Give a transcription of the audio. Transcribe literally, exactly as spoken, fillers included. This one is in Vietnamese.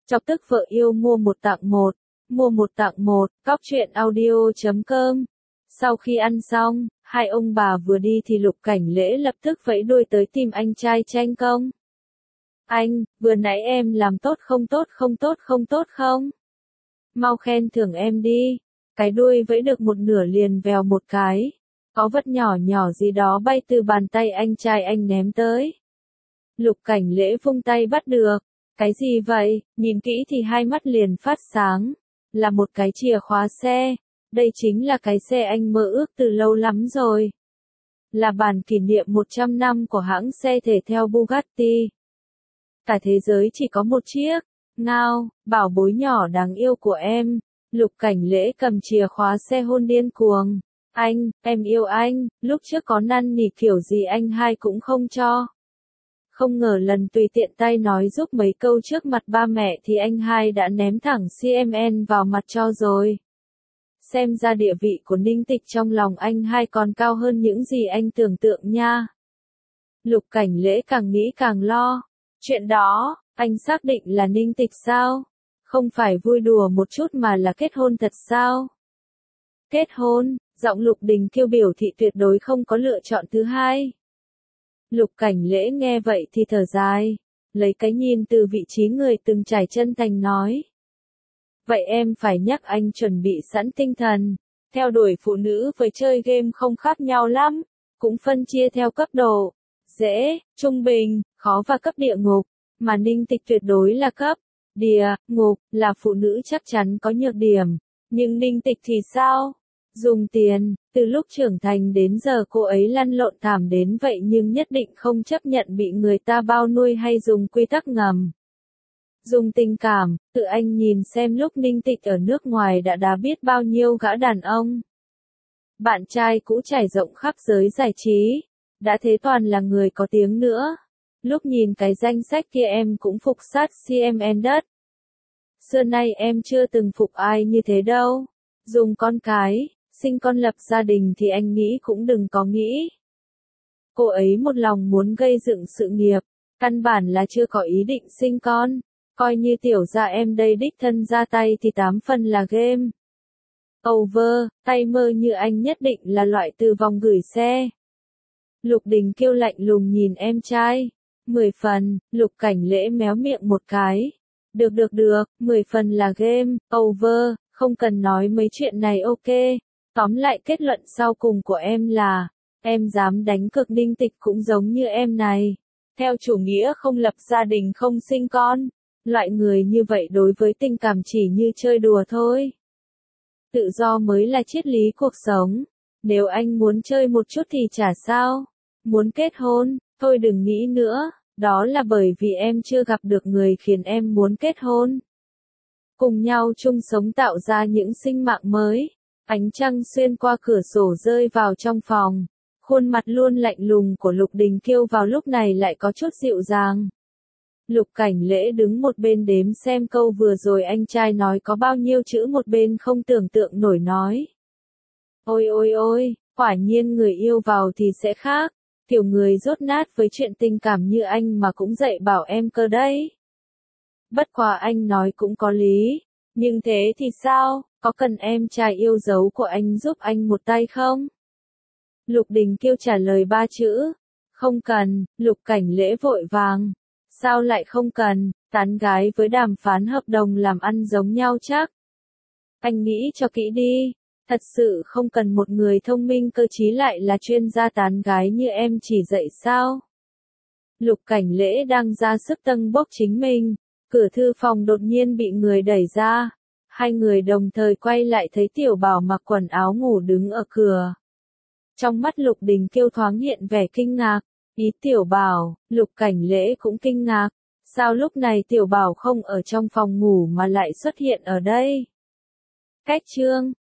Chọc tức vợ yêu mua một tặng một, mua một tặng một, cóc truyện audio chấm com. Sau khi ăn xong, hai ông bà vừa đi thì Lục Cảnh Lễ lập tức vẫy đuôi tới tìm anh trai tranh công. Anh, vừa nãy em làm tốt không tốt không tốt không tốt không? Mau khen thưởng em đi. Cái đuôi vẫy được một nửa liền vèo một cái. Có vật nhỏ nhỏ gì đó bay từ bàn tay anh trai anh ném tới. Lục Cảnh Lễ vung tay bắt được. Cái gì vậy? Nhìn kỹ thì hai mắt liền phát sáng. Là một cái chìa khóa xe. Đây chính là cái xe anh mơ ước từ lâu lắm rồi. Là bản kỷ niệm một trăm năm của hãng xe thể thao Bugatti. Cả thế giới chỉ có một chiếc. Ngao, bảo bối nhỏ đáng yêu của em. Lục Cảnh Lễ cầm chìa khóa xe hôn điên cuồng. Anh, em yêu anh, lúc trước có năn nỉ kiểu gì anh hai cũng không cho. Không ngờ lần tùy tiện tay nói giúp mấy câu trước mặt ba mẹ thì anh hai đã ném thẳng xê em en vào mặt cho rồi. Xem ra địa vị của Ninh Tịch trong lòng anh hai còn cao hơn những gì anh tưởng tượng nha. Lục Cảnh Lễ càng nghĩ càng lo. Chuyện đó, anh xác định là Ninh Tịch sao? Không phải vui đùa một chút mà là kết hôn thật sao? Kết hôn, giọng Lục Đình Kiêu biểu thị tuyệt đối không có lựa chọn thứ hai. Lục Cảnh Lễ nghe vậy thì thở dài, lấy cái nhìn từ vị trí người từng trải chân thành nói. Vậy em phải nhắc anh chuẩn bị sẵn tinh thần, theo đuổi phụ nữ với chơi game không khác nhau lắm, cũng phân chia theo cấp độ, dễ, trung bình, khó và cấp địa ngục, mà Ninh Tịch tuyệt đối là cấp địa ngục, là phụ nữ chắc chắn có nhược điểm, nhưng Ninh Tịch thì sao? Dùng tiền, từ lúc trưởng thành đến giờ cô ấy lăn lộn thảm đến vậy nhưng nhất định không chấp nhận bị người ta bao nuôi hay dùng quy tắc ngầm. Dùng tình cảm, tự anh nhìn xem lúc Ninh Tịch ở nước ngoài đã đã biết bao nhiêu gã đàn ông. Bạn trai cũ trải rộng khắp giới giải trí, đã thế toàn là người có tiếng nữa. Lúc nhìn cái danh sách kia em cũng phục sát xê em en đất. Xưa nay em chưa từng phục ai như thế đâu. Dùng con cái, sinh con lập gia đình thì anh nghĩ cũng đừng có nghĩ. Cô ấy một lòng muốn gây dựng sự nghiệp, căn bản là chưa có ý định sinh con. Coi như tiểu gia em đây đích thân ra tay thì tám phần là game over, tay mơ như anh nhất định là loại từ vòng gửi xe. Lục Đình Kiêu lạnh lùng nhìn em trai. Mười phần, Lục Cảnh Lễ méo miệng một cái. Được được được, mười phần là game over, không cần nói mấy chuyện này ok. Tóm lại kết luận sau cùng của em là, em dám đánh cược Ninh Tịch cũng giống như em này. Theo chủ nghĩa không lập gia đình không sinh con. Loại người như vậy đối với tình cảm chỉ như chơi đùa thôi. Tự do mới là triết lý cuộc sống. Nếu anh muốn chơi một chút thì chả sao. Muốn kết hôn, thôi đừng nghĩ nữa. Đó là bởi vì em chưa gặp được người khiến em muốn kết hôn. Cùng nhau chung sống tạo ra những sinh mạng mới. Ánh trăng xuyên qua cửa sổ rơi vào trong phòng. Khuôn mặt luôn lạnh lùng của Lục Đình Kiêu vào lúc này lại có chút dịu dàng. Lục Cảnh Lễ đứng một bên đếm xem câu vừa rồi anh trai nói có bao nhiêu chữ, một bên không tưởng tượng nổi nói. Ôi ôi ôi, quả nhiên người yêu vào thì sẽ khác. Kiểu người dốt nát với chuyện tình cảm như anh mà cũng dạy bảo em cơ đấy. Bất quá anh nói cũng có lý. Nhưng thế thì sao, có cần em trai yêu dấu của anh giúp anh một tay không? Lục Đình Kiêu trả lời ba chữ. Không cần, Lục Cảnh Lễ vội vàng. Sao lại không cần, tán gái với đàm phán hợp đồng làm ăn giống nhau chắc. Anh nghĩ cho kỹ đi, thật sự không cần một người thông minh cơ trí lại là chuyên gia tán gái như em chỉ dạy sao. Lục Cảnh Lễ đang ra sức tâng bốc chính mình, cửa thư phòng đột nhiên bị người đẩy ra. Hai người đồng thời quay lại thấy Tiểu Bảo mặc quần áo ngủ đứng ở cửa. Trong mắt Lục Đình Kiêu thoáng hiện vẻ kinh ngạc. Ý Tiểu Bảo, Lục Cảnh Lễ cũng kinh ngạc. Sao lúc này Tiểu Bảo không ở trong phòng ngủ mà lại xuất hiện ở đây? Cách chương